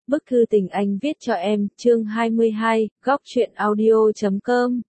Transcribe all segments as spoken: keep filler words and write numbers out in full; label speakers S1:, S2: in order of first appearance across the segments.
S1: Bức thư tình anh viết cho em, chương hai mươi hai, góc truyện audio chấm com.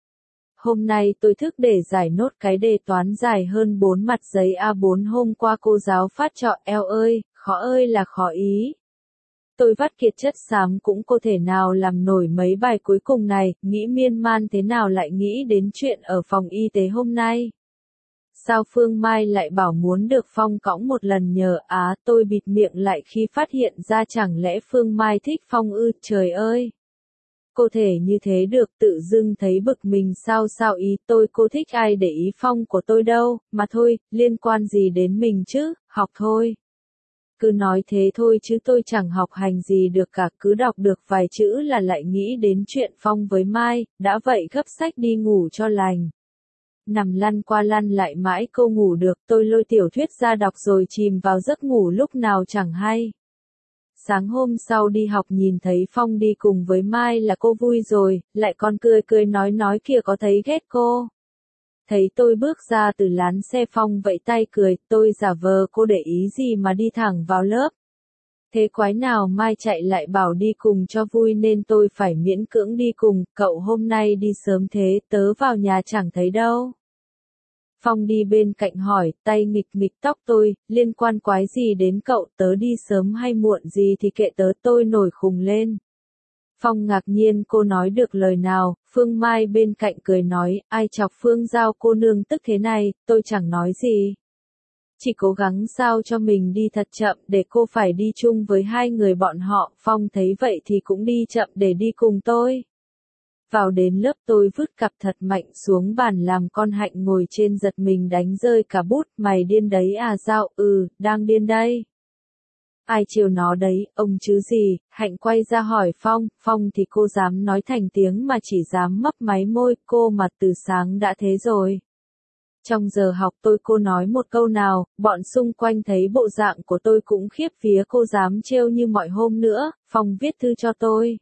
S1: Hôm nay tôi thức để giải nốt cái đề toán dài hơn bốn mặt giấy A bốn hôm qua cô giáo phát cho. Eo ơi, khó ơi là khó ý. Tôi vắt kiệt chất xám cũng có thể nào làm nổi mấy bài cuối cùng này, nghĩ miên man thế nào lại nghĩ đến chuyện ở phòng y tế hôm nay. Sao Phương Mai lại bảo muốn được Phong cõng một lần nhờ á, tôi bịt miệng lại khi phát hiện ra chẳng lẽ Phương Mai thích Phong ư, trời ơi. Cô thể như thế được, tự dưng thấy bực mình sao sao ý tôi, cô thích ai để ý Phong của tôi đâu, mà thôi, liên quan gì đến mình chứ, học thôi. Cứ nói thế thôi chứ tôi chẳng học hành gì được cả, cứ đọc được vài chữ là lại nghĩ đến chuyện Phong với Mai, đã vậy gấp sách đi ngủ cho lành. Nằm lăn qua lăn lại mãi cô ngủ được, tôi lôi tiểu thuyết ra đọc rồi chìm vào giấc ngủ lúc nào chẳng hay. Sáng hôm sau đi học nhìn thấy Phong đi cùng với Mai là cô vui rồi, lại còn cười cười nói nói kìa có thấy ghét cô. Thấy tôi bước ra từ lán xe Phong vẫy tay cười, tôi giả vờ cô để ý gì mà đi thẳng vào lớp. Thế quái nào Mai chạy lại bảo đi cùng cho vui nên tôi phải miễn cưỡng đi cùng, cậu hôm nay đi sớm thế, tớ vào nhà chẳng thấy đâu. Phong đi bên cạnh hỏi, tay nghịch nghịch tóc tôi, liên quan quái gì đến cậu, tớ đi sớm hay muộn gì thì kệ tớ, tôi nổi khùng lên. Phong ngạc nhiên cô nói được lời nào, Phương Mai bên cạnh cười nói, ai chọc Phương Giao cô nương tức thế này, tôi chẳng nói gì. Chỉ cố gắng sao cho mình đi thật chậm để cô phải đi chung với hai người bọn họ, Phong thấy vậy thì cũng đi chậm để đi cùng tôi. Vào đến lớp tôi vứt cặp thật mạnh xuống bàn làm con Hạnh ngồi trên giật mình đánh rơi cả bút, mày điên đấy à Giao, ừ, đang điên đây. Ai chiều nó đấy, ông chứ gì, Hạnh quay ra hỏi Phong, Phong thì cô dám nói thành tiếng mà chỉ dám mấp máy môi, cô mà từ sáng đã thế rồi. Trong giờ học tôi cô nói một câu nào, bọn xung quanh thấy bộ dạng của tôi cũng khiếp vía cô dám trêu như mọi hôm nữa, Phong viết thư cho tôi.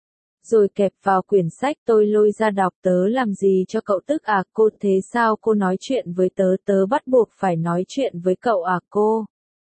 S1: Rồi kẹp vào quyển sách tôi lôi ra đọc, tớ làm gì cho cậu tức à cô, thế sao cô nói chuyện với tớ, tớ bắt buộc phải nói chuyện với cậu à cô.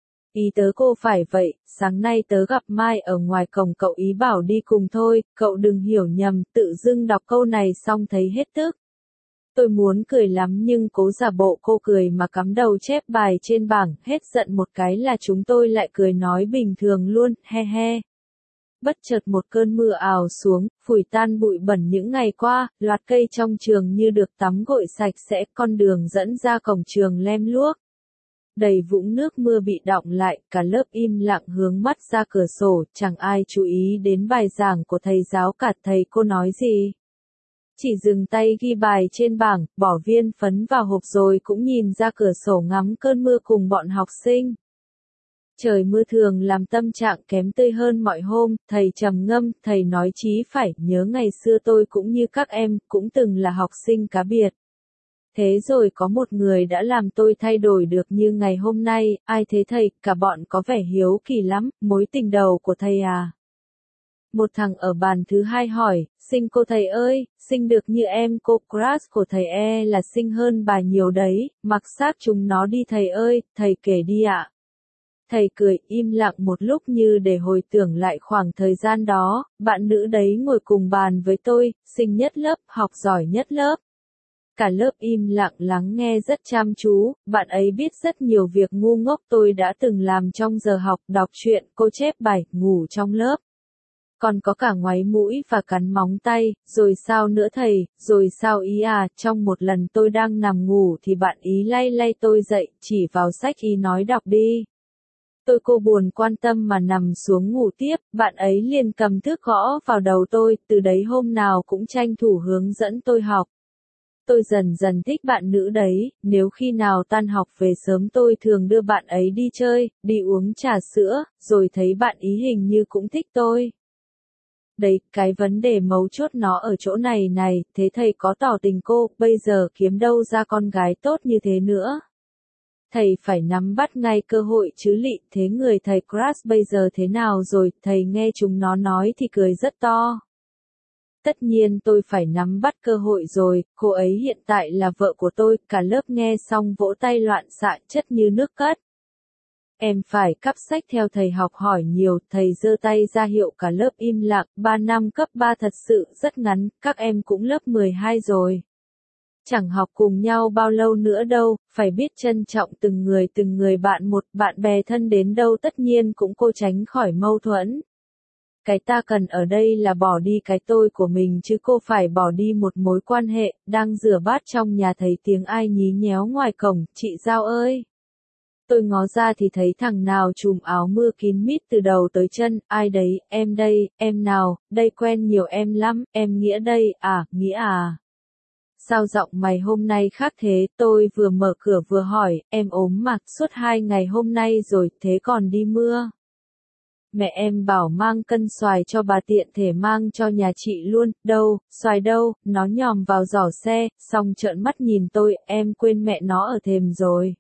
S1: Ý tớ cô phải vậy, sáng nay tớ gặp Mai ở ngoài cổng cậu ý bảo đi cùng thôi, cậu đừng hiểu nhầm, tự dưng đọc câu này xong thấy hết tức. Tôi muốn cười lắm nhưng cố giả bộ cô cười mà cắm đầu chép bài trên bảng, hết giận một cái là chúng tôi lại cười nói bình thường luôn, he he. Bất chợt một cơn mưa ào xuống, phủi tan bụi bẩn những ngày qua, loạt cây trong trường như được tắm gội sạch sẽ, con đường dẫn ra cổng trường lem luốc. Đầy vũng nước mưa bị đọng lại, cả lớp im lặng hướng mắt ra cửa sổ, chẳng ai chú ý đến bài giảng của thầy giáo cả, thầy cô nói gì. Chỉ dừng tay ghi bài trên bảng, bỏ viên phấn vào hộp rồi cũng nhìn ra cửa sổ ngắm cơn mưa cùng bọn học sinh. Trời mưa thường làm tâm trạng kém tươi hơn mọi hôm, thầy trầm ngâm, thầy nói chí phải, nhớ ngày xưa tôi cũng như các em, cũng từng là học sinh cá biệt. Thế rồi có một người đã làm tôi thay đổi được như ngày hôm nay, ai thế thầy, cả bọn có vẻ hiếu kỳ lắm, mối tình đầu của thầy à. Một thằng ở bàn thứ hai hỏi, xinh cô thầy ơi, xinh được như em cô, crush của thầy e là xinh hơn bà nhiều đấy, mặc xác chúng nó đi thầy ơi, thầy kể đi ạ. Thầy cười im lặng một lúc như để hồi tưởng lại khoảng thời gian đó, bạn nữ đấy ngồi cùng bàn với tôi, xinh nhất lớp, học giỏi nhất lớp. Cả lớp im lặng lắng nghe rất chăm chú, bạn ấy biết rất nhiều việc ngu ngốc tôi đã từng làm trong giờ học, đọc truyện, cô chép bài, ngủ trong lớp. Còn có cả ngoáy mũi và cắn móng tay, rồi sao nữa thầy, rồi sao ý à, trong một lần tôi đang nằm ngủ thì bạn ý lay lay tôi dậy, chỉ vào sách ý nói đọc đi. Tôi cô buồn quan tâm mà nằm xuống ngủ tiếp, bạn ấy liền cầm thước gõ vào đầu tôi, từ đấy hôm nào cũng tranh thủ hướng dẫn tôi học. Tôi dần dần thích bạn nữ đấy, nếu khi nào tan học về sớm tôi thường đưa bạn ấy đi chơi, đi uống trà sữa, rồi thấy bạn ý hình như cũng thích tôi. Đấy, cái vấn đề mấu chốt nó ở chỗ này này, thế thầy có tỏ tình cô, bây giờ kiếm đâu ra con gái tốt như thế nữa. Thầy phải nắm bắt ngay cơ hội chứ lị, thế người thầy crush bây giờ thế nào rồi, thầy nghe chúng nó nói thì cười rất to. Tất nhiên tôi phải nắm bắt cơ hội rồi, cô ấy hiện tại là vợ của tôi, cả lớp nghe xong vỗ tay loạn xạ chất như nước cất. em phải cắp sách theo thầy học hỏi nhiều, thầy giơ tay ra hiệu cả lớp im lặng, ba năm cấp ba thật sự rất ngắn, các em cũng lớp mười hai rồi. Chẳng học cùng nhau bao lâu nữa đâu, phải biết trân trọng từng người từng người bạn một, bạn bè thân đến đâu tất nhiên cũng cố tránh khỏi mâu thuẫn. Cái ta cần ở đây là bỏ đi cái tôi của mình chứ cô phải bỏ đi một mối quan hệ, đang rửa bát trong nhà thấy tiếng ai nhí nhéo ngoài cổng, chị Giao ơi. Tôi ngó ra thì thấy thằng nào trùm áo mưa kín mít từ đầu tới chân, ai đấy, em đây, em nào, đây quen nhiều em lắm, em Nghĩa đây, à, Nghĩa à. Sao giọng mày hôm nay khác thế, tôi vừa mở cửa vừa hỏi, em ốm mà, suốt hai ngày hôm nay rồi, thế còn đi mưa. Mẹ em bảo mang cân xoài cho bà tiện thể mang cho nhà chị luôn, đâu, xoài đâu, nó nhòm vào giỏ xe, xong trợn mắt nhìn tôi, em quên mẹ nó ở thềm rồi.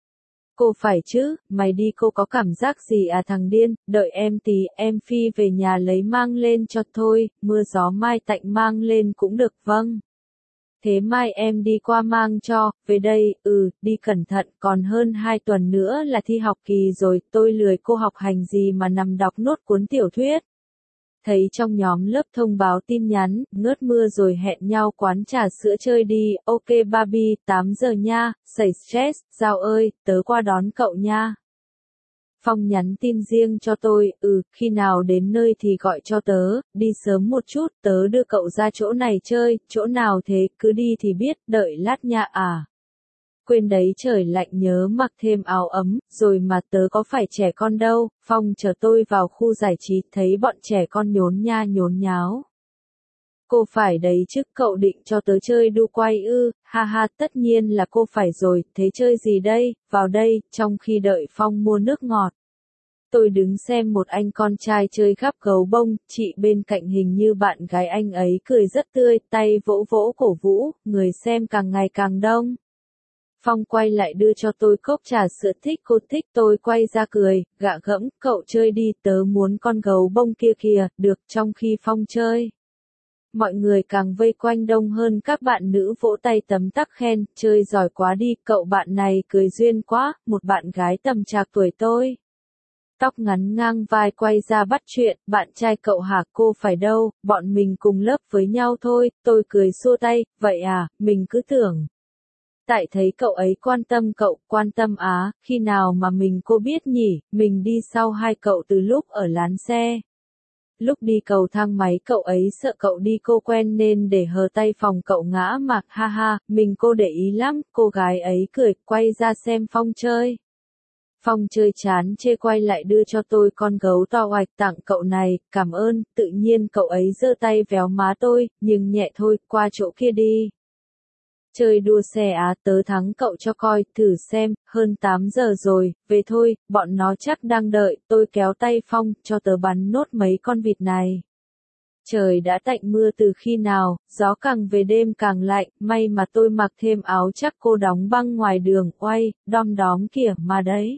S1: Cô phải chứ, mày đi cô có cảm giác gì à thằng điên, đợi em tí, em phi về nhà lấy mang lên cho thôi, mưa gió mai tạnh mang lên cũng được vâng. Thế mai em đi qua mang cho, về đây, ừ, đi cẩn thận, còn hơn hai tuần nữa là thi học kỳ rồi, tôi lười cô học hành gì mà nằm đọc nốt cuốn tiểu thuyết. Thấy trong nhóm lớp thông báo tin nhắn, ngớt mưa rồi hẹn nhau quán trà sữa chơi đi, ok Barbie, tám giờ nha, xảy stress, Giao ơi, tớ qua đón cậu nha. Phong nhắn tin riêng cho tôi, ừ, khi nào đến nơi thì gọi cho tớ, đi sớm một chút, tớ đưa cậu ra chỗ này chơi, chỗ nào thế, cứ đi thì biết, đợi lát nha à. Quên đấy trời lạnh nhớ mặc thêm áo ấm, rồi mà tớ có phải trẻ con đâu, Phong chở tôi vào khu giải trí, thấy bọn trẻ con nhốn nha nhốn nháo. Cô phải đấy chứ, cậu định cho tớ chơi đu quay ư, ha ha, tất nhiên là cô phải rồi, thế chơi gì đây, vào đây, trong khi đợi Phong mua nước ngọt. Tôi đứng xem một anh con trai chơi gắp gấu bông, chị bên cạnh hình như bạn gái anh ấy cười rất tươi, tay vỗ vỗ cổ vũ, người xem càng ngày càng đông. Phong quay lại đưa cho tôi cốc trà sữa thích cô thích tôi quay ra cười, gạ gẫm, cậu chơi đi tớ muốn con gấu bông kia kìa, được trong khi Phong chơi. Mọi người càng vây quanh đông hơn các bạn nữ vỗ tay tấm tắc khen, chơi giỏi quá đi, cậu bạn này cười duyên quá, một bạn gái tầm trạc tuổi tôi. Tóc ngắn ngang vai quay ra bắt chuyện, bạn trai cậu hả cô phải đâu, bọn mình cùng lớp với nhau thôi, tôi cười xua tay, vậy à, mình cứ tưởng. Tại thấy cậu ấy quan tâm cậu, quan tâm á, khi nào mà mình cô biết nhỉ, mình đi sau hai cậu từ lúc ở lán xe. Lúc đi cầu thang máy cậu ấy sợ cậu đi cô quen nên để hờ tay phòng cậu ngã mà, ha ha, mình cô để ý lắm, cô gái ấy cười, quay ra xem Phong chơi. Phong chơi chán chê quay lại đưa cho tôi con gấu to oạch tặng cậu này, cảm ơn, tự nhiên cậu ấy giơ tay véo má tôi, nhưng nhẹ thôi, qua chỗ kia đi. Chơi đua xe á tớ thắng cậu cho coi, thử xem, hơn tám giờ rồi, về thôi, bọn nó chắc đang đợi, tôi kéo tay Phong, cho tớ bắn nốt mấy con vịt này. Trời đã tạnh mưa từ khi nào, gió càng về đêm càng lạnh, may mà tôi mặc thêm áo chắc cô đóng băng ngoài đường, oay, đom đóm kìa, mà đấy.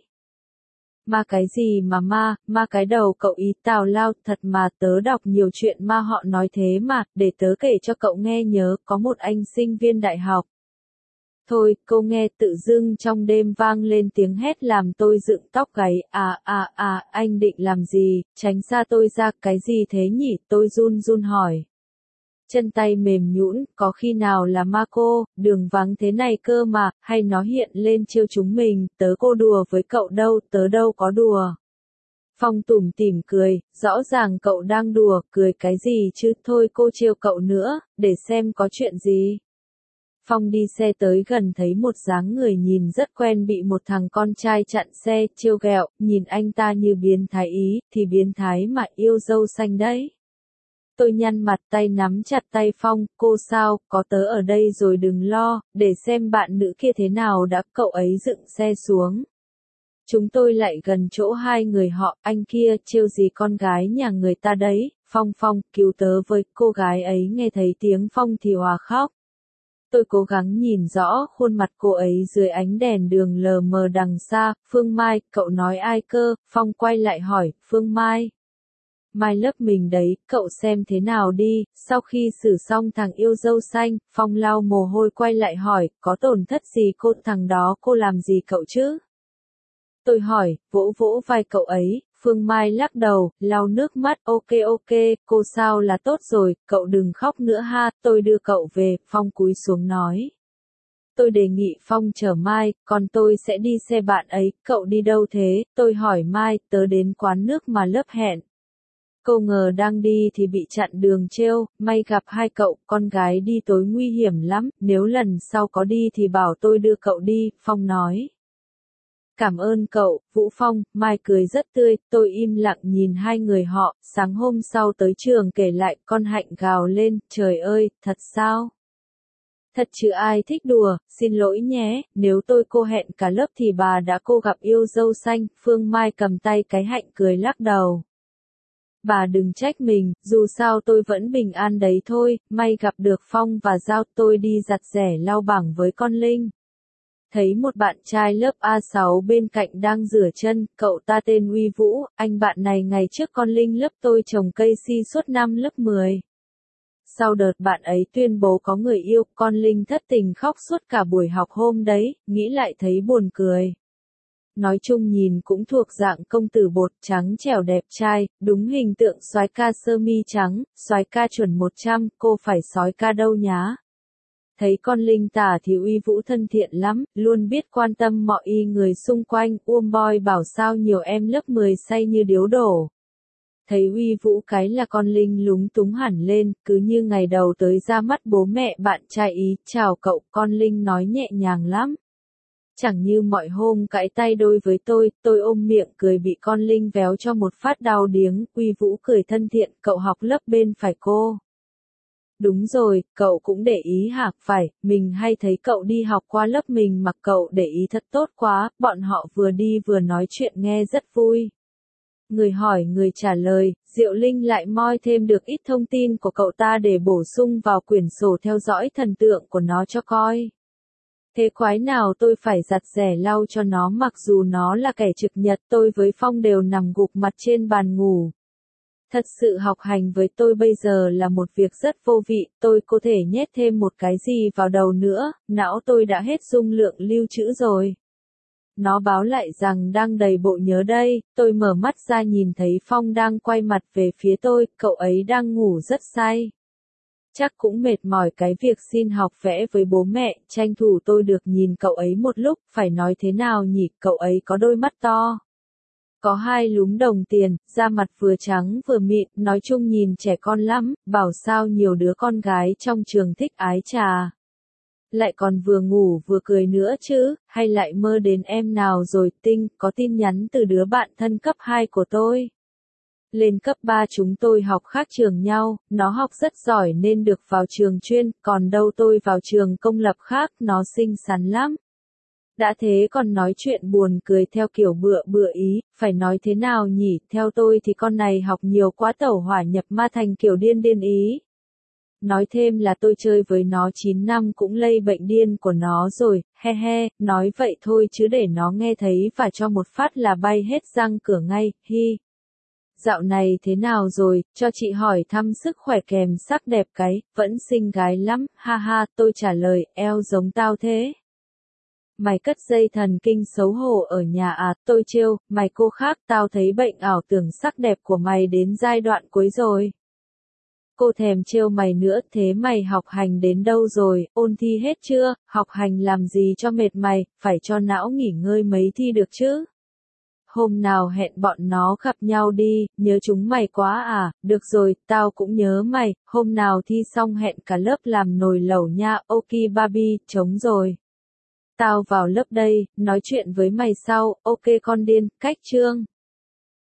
S1: Ma cái gì mà ma, ma cái đầu cậu ý tào lao, thật mà tớ đọc nhiều chuyện ma họ nói thế mà, để tớ kể cho cậu nghe nhớ, có một anh sinh viên đại học. Thôi, cô nghe tự dưng trong đêm vang lên tiếng hét làm tôi dựng tóc gáy, à à à, anh định làm gì, tránh xa tôi ra, cái gì thế nhỉ, tôi run run hỏi. Chân tay mềm nhũn, có khi nào là ma cô, đường vắng thế này cơ mà, hay nó hiện lên trêu chúng mình, tớ cô đùa với cậu đâu, tớ đâu có đùa. Phong tủm tỉm cười, rõ ràng cậu đang đùa, cười cái gì chứ, thôi cô trêu cậu nữa, để xem có chuyện gì. Phong đi xe tới gần thấy một dáng người nhìn rất quen bị một thằng con trai chặn xe, trêu ghẹo, nhìn anh ta như biến thái ý, thì biến thái mà yêu dâu xanh đấy. Tôi nhăn mặt tay nắm chặt tay Phong, cô sao, có tớ ở đây rồi đừng lo, để xem bạn nữ kia thế nào đã, cậu ấy dựng xe xuống. Chúng tôi lại gần chỗ hai người họ, anh kia, trêu gì con gái nhà người ta đấy, Phong Phong, cứu tớ với, cô gái ấy nghe thấy tiếng Phong thì hòa khóc. Tôi cố gắng nhìn rõ khuôn mặt cô ấy dưới ánh đèn đường lờ mờ đằng xa, Phương Mai, cậu nói ai cơ, Phong quay lại hỏi, Phương Mai. Mai lớp mình đấy, cậu xem thế nào đi, sau khi xử xong thằng yêu dâu xanh, Phong lau mồ hôi quay lại hỏi, có tổn thất gì cô, thằng đó cô làm gì cậu chứ? Tôi hỏi, vỗ vỗ vai cậu ấy, Phương Mai lắc đầu, lau nước mắt, ok ok, cô sao là tốt rồi, cậu đừng khóc nữa ha, tôi đưa cậu về, Phong cúi xuống nói. Tôi đề nghị Phong chở Mai, còn tôi sẽ đi xe bạn ấy, cậu đi đâu thế, tôi hỏi Mai, tớ đến quán nước mà lớp hẹn. Cô ngờ đang đi thì bị chặn đường trêu, may gặp hai cậu, con gái đi tối nguy hiểm lắm, nếu lần sau có đi thì bảo tôi đưa cậu đi, Phong nói. Cảm ơn cậu, Vũ Phong, Mai cười rất tươi, tôi im lặng nhìn hai người họ, sáng hôm sau tới trường kể lại, con Hạnh gào lên, trời ơi, thật sao? Thật chứ ai thích đùa, xin lỗi nhé, nếu tôi cô hẹn cả lớp thì bà đã cô gặp yêu dâu xanh, Phương Mai cầm tay cái Hạnh cười lắc đầu. Bà đừng trách mình, dù sao tôi vẫn bình an đấy thôi, may gặp được Phong và Giao, tôi đi giặt rẻ lau bảng với con Linh. Thấy một bạn trai lớp A sáu bên cạnh đang rửa chân, cậu ta tên Uy Vũ, anh bạn này ngày trước con Linh lớp tôi trồng cây si suốt năm lớp mười. Sau đợt bạn ấy tuyên bố có người yêu, con Linh thất tình khóc suốt cả buổi học hôm đấy, nghĩ lại thấy buồn cười. Nói chung nhìn cũng thuộc dạng công tử bột trắng trẻo đẹp trai, đúng hình tượng soái ca sơ mi trắng, soái ca chuẩn một trăm, cô phải soái ca đâu nhá. Thấy con Linh tả thì Uy Vũ thân thiện lắm, luôn biết quan tâm mọi y người xung quanh, Uông Boy bảo sao nhiều em lớp mười say như điếu đổ. Thấy Uy Vũ cái là con Linh lúng túng hẳn lên, cứ như ngày đầu tới ra mắt bố mẹ bạn trai ý, chào cậu, con Linh nói nhẹ nhàng lắm. Chẳng như mọi hôm cãi tay đôi với tôi, tôi ôm miệng cười bị con Linh véo cho một phát đau điếng, Uy Vũ cười thân thiện, cậu học lớp bên phải cô. Đúng rồi, cậu cũng để ý hả, phải, mình hay thấy cậu đi học qua lớp mình mà cậu để ý thật tốt quá, bọn họ vừa đi vừa nói chuyện nghe rất vui. Người hỏi người trả lời, Diệu Linh lại moi thêm được ít thông tin của cậu ta để bổ sung vào quyển sổ theo dõi thần tượng của nó cho coi. Thế quái nào tôi phải giặt rẻ lau cho nó mặc dù nó là kẻ trực nhật, tôi với Phong đều nằm gục mặt trên bàn ngủ. Thật sự học hành với tôi bây giờ là một việc rất vô vị, tôi có thể nhét thêm một cái gì vào đầu nữa, não tôi đã hết dung lượng lưu trữ rồi. Nó báo lại rằng đang đầy bộ nhớ đây, tôi mở mắt ra nhìn thấy Phong đang quay mặt về phía tôi, cậu ấy đang ngủ rất say. Chắc cũng mệt mỏi cái việc xin học vẽ với bố mẹ, tranh thủ tôi được nhìn cậu ấy một lúc, phải nói thế nào nhỉ, cậu ấy có đôi mắt to. Có hai lúm đồng tiền, da mặt vừa trắng vừa mịn, nói chung nhìn trẻ con lắm, bảo sao nhiều đứa con gái trong trường thích ái trà. Lại còn vừa ngủ vừa cười nữa chứ, hay lại mơ đến em nào rồi, Tinh, có tin nhắn từ đứa bạn thân cấp hai của tôi. Lên cấp ba chúng tôi học khác trường nhau, nó học rất giỏi nên được vào trường chuyên, còn đâu tôi vào trường công lập khác, nó xinh xắn lắm. Đã thế còn nói chuyện buồn cười theo kiểu bựa bựa ý, phải nói thế nào nhỉ, theo tôi thì con này học nhiều quá tẩu hỏa nhập ma thành kiểu điên điên ý. Nói thêm là tôi chơi với nó chín năm cũng lây bệnh điên của nó rồi, he he, nói vậy thôi chứ để nó nghe thấy và cho một phát là bay hết răng cửa ngay, hi. Dạo này thế nào rồi, cho chị hỏi thăm sức khỏe kèm sắc đẹp cái, vẫn xinh gái lắm, ha ha, tôi trả lời, eo giống tao thế. Mày cất dây thần kinh xấu hổ ở nhà à, tôi trêu, mày cô khác, tao thấy bệnh ảo tưởng sắc đẹp của mày đến giai đoạn cuối rồi. Cô thèm trêu mày nữa, thế mày học hành đến đâu rồi, ôn thi hết chưa, học hành làm gì cho mệt mày, phải cho não nghỉ ngơi mấy thi được chứ. Hôm nào hẹn bọn nó gặp nhau đi, nhớ chúng mày quá à, được rồi, tao cũng nhớ mày, hôm nào thi xong hẹn cả lớp làm nồi lẩu nha, ok Barbie, trống rồi. Tao vào lớp đây, nói chuyện với mày sau, ok con điên, cách chương.